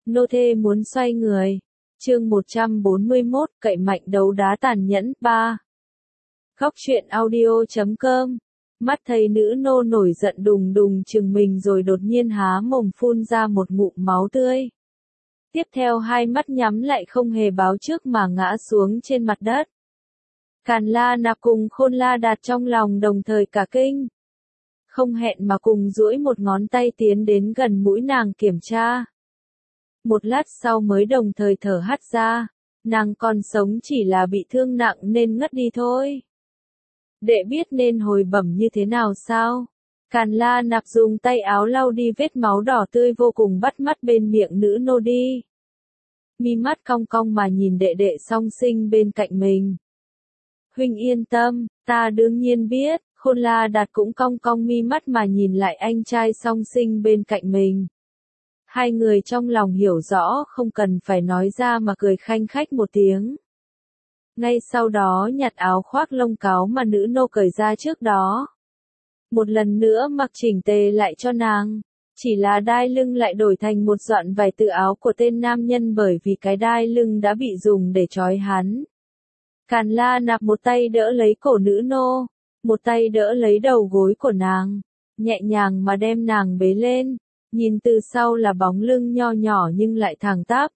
Nô thê muốn xoay người. Chương 141, cậy mạnh đấu đá tàn nhẫn 3. Góc truyện audio.com. Mắt thấy nữ nô nổi giận đùng đùng chừng mình rồi đột nhiên há mồm phun ra một ngụm máu tươi. Tiếp theo hai mắt nhắm lại không hề báo trước mà ngã xuống trên mặt đất. Càn La Nạp cùng Khôn La Đạt trong lòng đồng thời cả kinh. Không hẹn mà cùng duỗi một ngón tay tiến đến gần mũi nàng kiểm tra. Một lát sau mới đồng thời thở hắt ra, nàng còn sống chỉ là bị thương nặng nên ngất đi thôi. Đệ biết nên hồi bẩm như thế nào sao? Càn La Nạp dùng tay áo lau đi vết máu đỏ tươi vô cùng bắt mắt bên miệng nữ nô đi. Mi mắt cong cong mà nhìn đệ đệ song sinh bên cạnh mình. Huynh yên tâm, ta đương nhiên biết. Khôn La Đạt cũng cong cong mi mắt mà nhìn lại anh trai song sinh bên cạnh mình. Hai người trong lòng hiểu rõ không cần phải nói ra mà cười khanh khách một tiếng. Ngay sau đó nhặt áo khoác lông cáo mà nữ nô cởi ra trước đó. Một lần nữa mặc chỉnh tề lại cho nàng. Chỉ là đai lưng lại đổi thành một dọn vải từ áo của tên nam nhân bởi vì cái đai lưng đã bị dùng để trói hắn. Càn La Nạp một tay đỡ lấy cổ nữ nô, một tay đỡ lấy đầu gối của nàng, nhẹ nhàng mà đem nàng bế lên, nhìn từ sau là bóng lưng nho nhỏ nhưng lại thẳng tắp.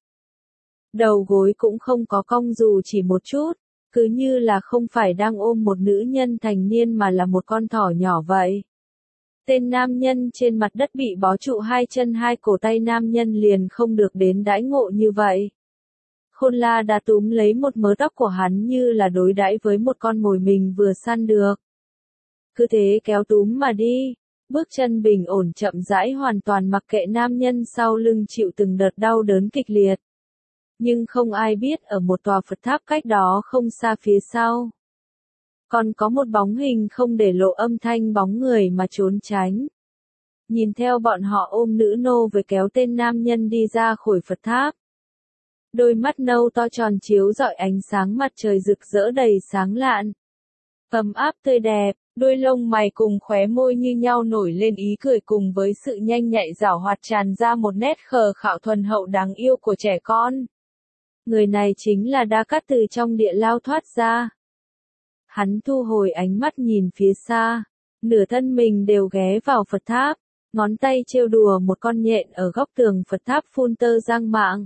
Đầu gối cũng không có cong dù chỉ một chút, cứ như là không phải đang ôm một nữ nhân thành niên mà là một con thỏ nhỏ vậy. Tên nam nhân trên mặt đất bị bó trụ hai chân hai cổ tay nam nhân liền không được đến đãi ngộ như vậy. Khôn La đã túm lấy một mớ tóc của hắn như là đối đãi với một con mồi mình vừa săn được. Cứ thế kéo túm mà đi, bước chân bình ổn chậm rãi hoàn toàn mặc kệ nam nhân sau lưng chịu từng đợt đau đớn kịch liệt. Nhưng không ai biết ở một tòa Phật tháp cách đó không xa phía sau. Còn có một bóng hình không để lộ âm thanh bóng người mà trốn tránh. Nhìn theo bọn họ ôm nữ nô với kéo tên nam nhân đi ra khỏi Phật tháp. Đôi mắt nâu to tròn chiếu rọi ánh sáng mặt trời rực rỡ đầy sáng lạn. Ấm áp tươi đẹp, đôi lông mày cùng khóe môi như nhau nổi lên ý cười cùng với sự nhanh nhạy giảo hoạt tràn ra một nét khờ khạo thuần hậu đáng yêu của trẻ con. Người này chính là Đa Cát từ trong địa lao thoát ra. Hắn thu hồi ánh mắt nhìn phía xa, nửa thân mình đều ghé vào Phật tháp, ngón tay trêu đùa một con nhện ở góc tường Phật tháp phun tơ giang mạng.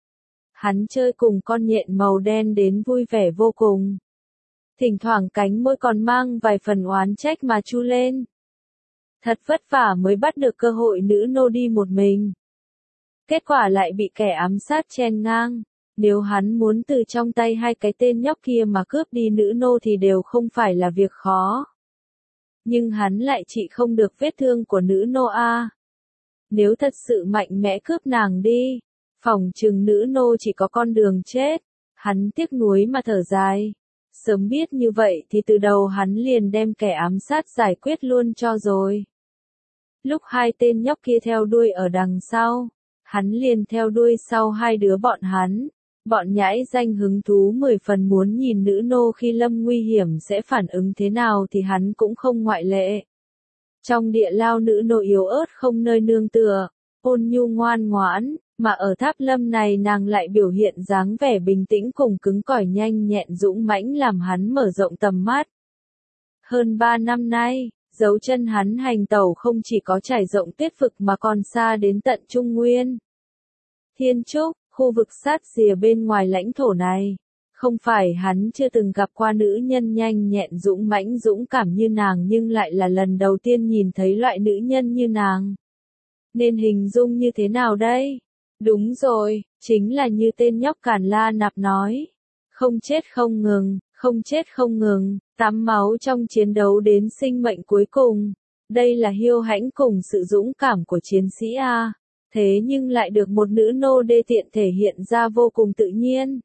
Hắn chơi cùng con nhện màu đen đến vui vẻ vô cùng. Thỉnh thoảng cánh môi còn mang vài phần oán trách mà chu lên. Thật vất vả mới bắt được cơ hội nữ nô đi một mình. Kết quả lại bị kẻ ám sát chen ngang. Nếu hắn muốn từ trong tay hai cái tên nhóc kia mà cướp đi nữ nô thì đều không phải là việc khó. Nhưng hắn lại chỉ không được vết thương của nữ nô a. Nếu thật sự mạnh mẽ cướp nàng đi, phỏng chừng nữ nô chỉ có con đường chết. Hắn tiếc nuối mà thở dài. Sớm biết như vậy thì từ đầu hắn liền đem kẻ ám sát giải quyết luôn cho rồi. Lúc hai tên nhóc kia theo đuôi ở đằng sau, hắn liền theo đuôi sau hai đứa bọn hắn. Bọn nhãi danh hứng thú 10 phần muốn nhìn nữ nô khi lâm nguy hiểm sẽ phản ứng thế nào thì hắn cũng không ngoại lệ. Trong địa lao nữ nô yếu ớt không nơi nương tựa, ôn nhu ngoan ngoãn, mà ở tháp lâm này nàng lại biểu hiện dáng vẻ bình tĩnh cùng cứng cỏi nhanh nhẹn dũng mãnh làm hắn mở rộng tầm mắt. Hơn 3 năm nay, dấu chân hắn hành tẩu không chỉ có trải rộng tuyết vực mà còn xa đến tận Trung Nguyên. Thiên Trúc, khu vực sát rìa bên ngoài lãnh thổ này, không phải hắn chưa từng gặp qua nữ nhân nhanh nhẹn dũng mãnh dũng cảm như nàng nhưng lại là lần đầu tiên nhìn thấy loại nữ nhân như nàng. Nên hình dung như thế nào đây? Đúng rồi, chính là như tên nhóc Càn La Nạp nói. Không chết không ngừng, không chết không ngừng, tắm máu trong chiến đấu đến sinh mệnh cuối cùng. Đây là hiêu hãnh cùng sự dũng cảm của chiến sĩ A. Thế nhưng lại được một nữ nô đê tiện thể hiện ra vô cùng tự nhiên.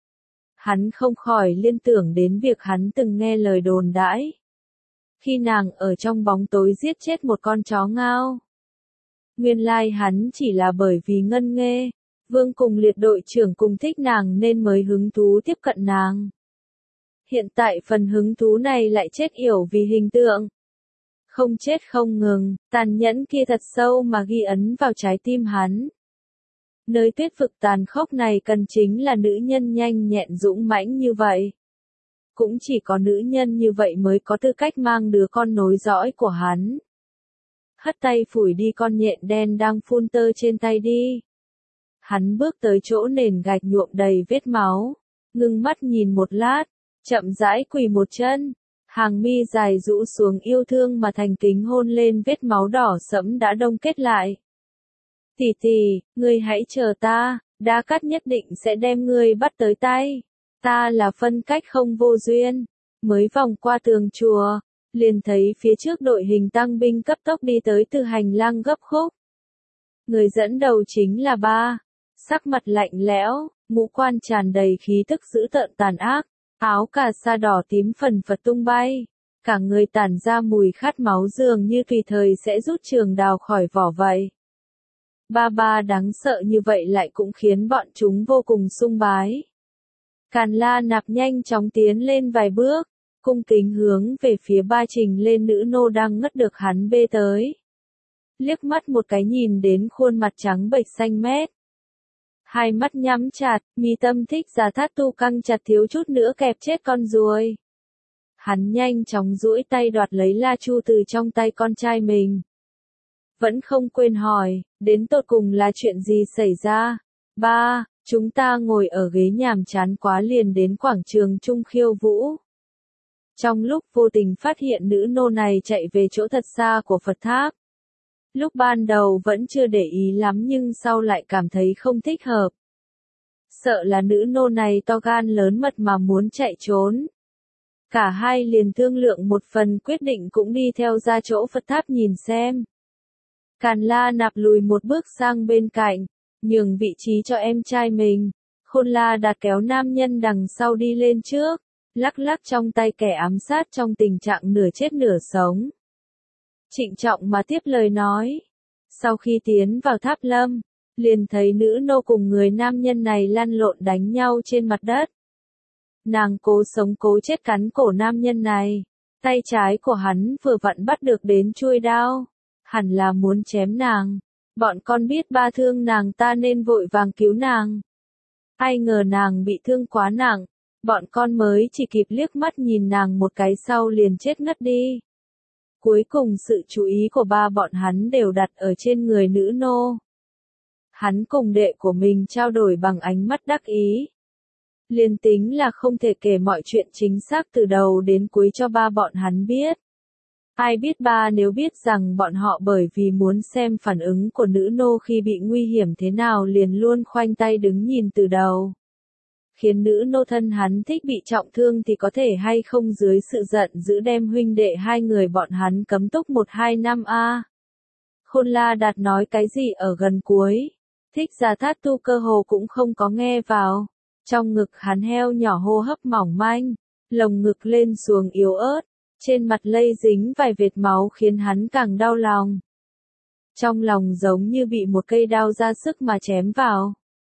Hắn không khỏi liên tưởng đến việc hắn từng nghe lời đồn đãi. Khi nàng ở trong bóng tối giết chết một con chó ngao. Nguyên lai hắn chỉ là bởi vì Ngân Nghê, Vương cùng liệt đội trưởng cùng thích nàng nên mới hứng thú tiếp cận nàng. Hiện tại phần hứng thú này lại chết yểu vì hình tượng. Không chết không ngừng, tàn nhẫn kia thật sâu mà ghi ấn vào trái tim hắn. Nơi tuyết vực tàn khốc này cần chính là nữ nhân nhanh nhẹn dũng mãnh như vậy. Cũng chỉ có nữ nhân như vậy mới có tư cách mang đứa con nối dõi của hắn. Hất tay phủi đi con nhện đen đang phun tơ trên tay đi. Hắn bước tới chỗ nền gạch nhuộm đầy vết máu, ngưng mắt nhìn một lát, chậm rãi quỳ một chân, hàng mi dài rũ xuống yêu thương mà thành kính hôn lên vết máu đỏ sẫm đã đông kết lại. Tỷ tỷ, ngươi hãy chờ ta, Đa Cát nhất định sẽ đem ngươi bắt tới tay. Ta là phân cách không vô duyên. Mới vòng qua tường chùa, liền thấy phía trước đội hình tăng binh cấp tốc đi tới từ hành lang gấp khúc. Người dẫn đầu chính là ba, sắc mặt lạnh lẽo, ngũ quan tràn đầy khí tức dữ tợn tàn ác, áo cà sa đỏ tím phần phật tung bay, cả người tản ra mùi khát máu dường như tùy thời sẽ rút trường đào khỏi vỏ vậy. Ba đáng sợ như vậy lại cũng khiến bọn chúng vô cùng sung bái. Càn La Nạp nhanh chóng tiến lên vài bước, cung kính hướng về phía ba trình lên nữ nô đang ngất được hắn bê tới. Liếc mắt một cái nhìn đến khuôn mặt trắng bệch xanh mét. Hai mắt nhắm chặt, mi tâm thích giả thát tu căng chặt thiếu chút nữa kẹp chết con ruồi. Hắn nhanh chóng duỗi tay đoạt lấy La Chu từ trong tay con trai mình. Vẫn không quên hỏi, đến tột cùng là chuyện gì xảy ra? Ba, chúng ta ngồi ở ghế nhàm chán quá liền đến quảng trường Trung khiêu vũ. Trong lúc vô tình phát hiện nữ nô này chạy về chỗ thật xa của Phật tháp. Lúc ban đầu vẫn chưa để ý lắm nhưng sau lại cảm thấy không thích hợp. Sợ là nữ nô này to gan lớn mật mà muốn chạy trốn. Cả hai liền thương lượng một phần quyết định cũng đi theo ra chỗ Phật tháp nhìn xem. Càn La Nạp lùi một bước sang bên cạnh, nhường vị trí cho em trai mình. Khôn La Đạt kéo nam nhân đằng sau đi lên trước, lắc lắc trong tay kẻ ám sát trong tình trạng nửa chết nửa sống. Trịnh trọng mà tiếp lời nói. Sau khi tiến vào tháp lâm, liền thấy nữ nô cùng người nam nhân này lăn lộn đánh nhau trên mặt đất. Nàng cố sống cố chết cắn cổ nam nhân này. Tay trái của hắn vừa vặn bắt được đến chuôi đao. Hẳn là muốn chém nàng. Bọn con biết ba thương nàng ta nên vội vàng cứu nàng. Ai ngờ nàng bị thương quá nặng. Bọn con mới chỉ kịp liếc mắt nhìn nàng một cái sau liền chết ngất đi. Cuối cùng sự chú ý của ba bọn hắn đều đặt ở trên người nữ nô. Hắn cùng đệ của mình trao đổi bằng ánh mắt đắc ý. Liên tính là không thể kể mọi chuyện chính xác từ đầu đến cuối cho ba bọn hắn biết. Ai biết ba nếu biết rằng bọn họ bởi vì muốn xem phản ứng của nữ nô khi bị nguy hiểm thế nào liền luôn khoanh tay đứng nhìn từ đầu. Khiến nữ nô thân hắn thích bị trọng thương thì có thể hay không dưới sự giận dữ đem huynh đệ hai người bọn hắn cấm túc 1-2 năm a. Khôn La Đạt nói cái gì ở gần cuối. Thích Gia Thát Tu cơ hồ cũng không có nghe vào. Trong ngực hắn heo nhỏ hô hấp mỏng manh, lồng ngực lên xuống yếu ớt, trên mặt lây dính vài vệt máu khiến hắn càng đau lòng. Trong lòng giống như bị một cây đao ra sức mà chém vào.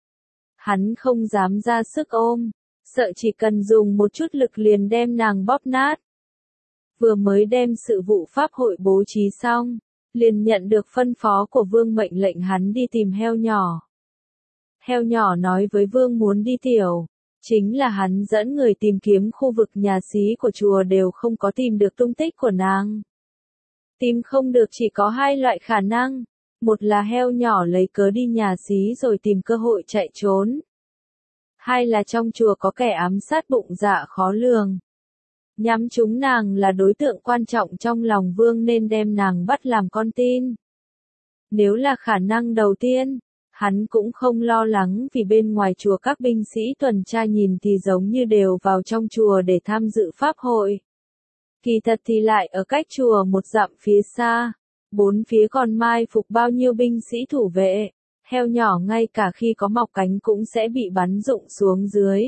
Hắn không dám ra sức ôm, sợ chỉ cần dùng một chút lực liền đem nàng bóp nát. Vừa mới đem sự vụ pháp hội bố trí xong, liền nhận được phân phó của vương mệnh lệnh hắn đi tìm heo nhỏ. Heo nhỏ nói với vương muốn đi tiểu, chính là hắn dẫn người tìm kiếm khu vực nhà xí của chùa đều không có tìm được tung tích của nàng. Tìm không được chỉ có hai loại khả năng. Một là heo nhỏ lấy cớ đi nhà xí rồi tìm cơ hội chạy trốn. Hai là trong chùa có kẻ ám sát bụng dạ khó lường. Nhắm chúng nàng là đối tượng quan trọng trong lòng vương nên đem nàng bắt làm con tin. Nếu là khả năng đầu tiên, hắn cũng không lo lắng vì bên ngoài chùa các binh sĩ tuần tra nhìn thì giống như đều vào trong chùa để tham dự pháp hội. Kỳ thật thì lại ở cách chùa một dặm phía xa. Bốn phía còn mai phục bao nhiêu binh sĩ thủ vệ, heo nhỏ ngay cả khi có mọc cánh cũng sẽ bị bắn rụng xuống dưới.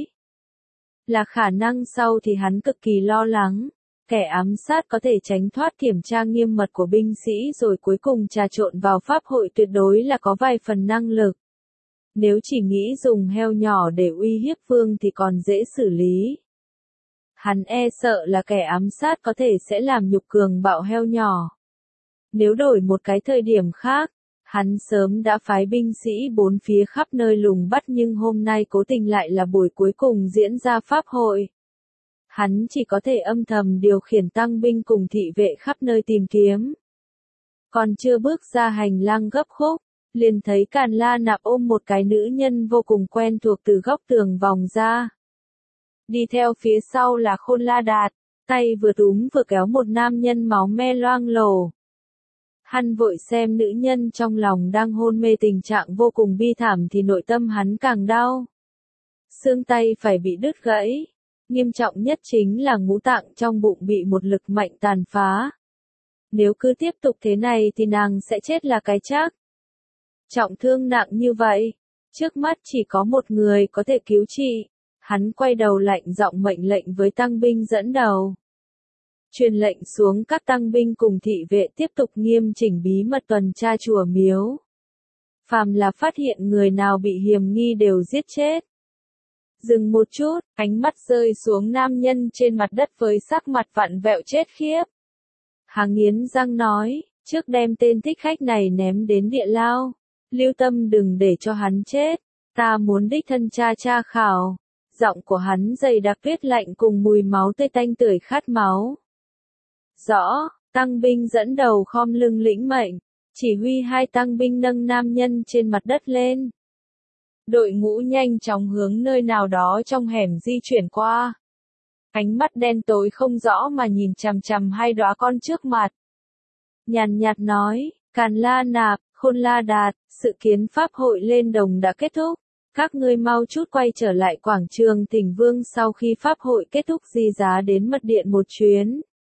Là khả năng sau thì hắn cực kỳ lo lắng, kẻ ám sát có thể tránh thoát kiểm tra nghiêm mật của binh sĩ rồi cuối cùng trà trộn vào pháp hội tuyệt đối là có vài phần năng lực. Nếu chỉ nghĩ dùng heo nhỏ để uy hiếp vương thì còn dễ xử lý. Hắn e sợ là kẻ ám sát có thể sẽ làm nhục cường bạo heo nhỏ. Nếu đổi một cái thời điểm khác, Hắn sớm đã phái binh sĩ bốn phía khắp nơi lùng bắt nhưng hôm nay cố tình lại là buổi cuối cùng diễn ra pháp hội. Hắn chỉ có thể âm thầm điều khiển tăng binh cùng thị vệ khắp nơi tìm kiếm. Còn chưa bước ra hành lang gấp khúc, liền thấy Càn La Nạp ôm một cái nữ nhân vô cùng quen thuộc từ góc tường vòng ra. Đi theo phía sau là Khôn La Đạt, tay vừa túm vừa kéo một nam nhân máu me loang lổ. Hắn vội xem nữ nhân trong lòng đang hôn mê tình trạng vô cùng bi thảm thì nội tâm hắn càng đau. Xương tay phải bị đứt gãy, nghiêm trọng nhất chính là ngũ tạng trong bụng bị một lực mạnh tàn phá. Nếu cứ tiếp tục thế này thì nàng sẽ chết là cái chắc. Trọng thương nặng như vậy, trước mắt chỉ có một người có thể cứu trị. Hắn quay đầu lạnh giọng mệnh lệnh với tăng binh dẫn đầu. Truyền lệnh xuống các tăng binh cùng thị vệ tiếp tục nghiêm chỉnh bí mật tuần tra chùa miếu. Phàm là phát hiện người nào bị hiềm nghi đều giết chết. Dừng một chút, ánh mắt rơi xuống nam nhân trên mặt đất với sắc mặt vặn vẹo chết khiếp. Hắn nghiến răng nói, trước đem tên thích khách này ném đến địa lao. Lưu tâm đừng để cho hắn chết, ta muốn đích thân tra khảo. Giọng của hắn dày đặc tuyết lạnh cùng mùi máu tươi tanh tưởi khát máu. Rõ, tăng binh dẫn đầu khom lưng lĩnh mệnh, chỉ huy hai tăng binh nâng nam nhân trên mặt đất lên. Đội ngũ nhanh chóng hướng nơi nào đó trong hẻm di chuyển qua. Ánh mắt đen tối không rõ mà nhìn chằm chằm hai đóa con trước mặt. Nhàn nhạt nói, Càn La Nạp, Khôn La Đạt, sự kiến pháp hội lên đồng đã kết thúc. Các ngươi mau chút quay trở lại quảng trường Thỉnh Vương sau khi pháp hội kết thúc di giá đến mật điện một chuyến.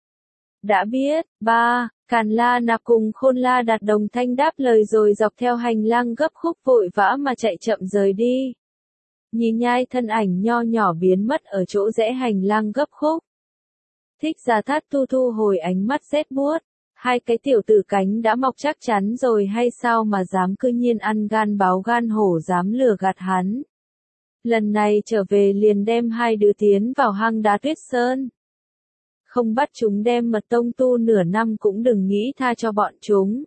Đã biết, ba, Càn La Nạp cùng Khôn La Đạt đồng thanh đáp lời rồi dọc theo hành lang gấp khúc vội vã mà chạy chậm rời đi. Nhìn nhai thân ảnh nho nhỏ biến mất ở chỗ rẽ hành lang gấp khúc. Thích Gia Thát Tu thu hồi ánh mắt rét buốt. Hai cái tiểu tử cánh đã mọc chắc chắn rồi hay sao mà dám cư nhiên ăn gan báo gan hổ dám lừa gạt hắn. Lần này trở về liền đem hai đứa tiến vào hang đá Tuyết Sơn. Không bắt chúng đem mật tông tu nửa năm cũng đừng nghĩ tha cho bọn chúng.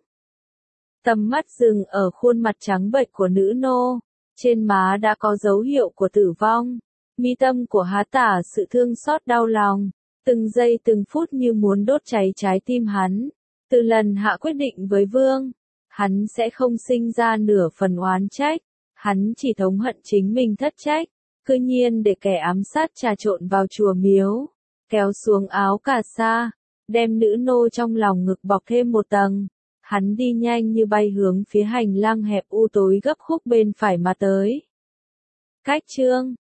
Tầm mắt dừng ở khuôn mặt trắng bệch của nữ nô, trên má đã có dấu hiệu của tử vong. Mi tâm của Há tả sự thương xót đau lòng, từng giây từng phút như muốn đốt cháy trái tim hắn. Từ lần hạ quyết định với vương, hắn sẽ không sinh ra nửa phần oán trách, hắn chỉ thống hận chính mình thất trách, cư nhiên để kẻ ám sát trà trộn vào chùa miếu, kéo xuống áo cà sa, đem nữ nô trong lòng ngực bọc thêm một tầng. Hắn đi nhanh như bay hướng phía hành lang hẹp u tối gấp khúc bên phải mà tới. Cách chương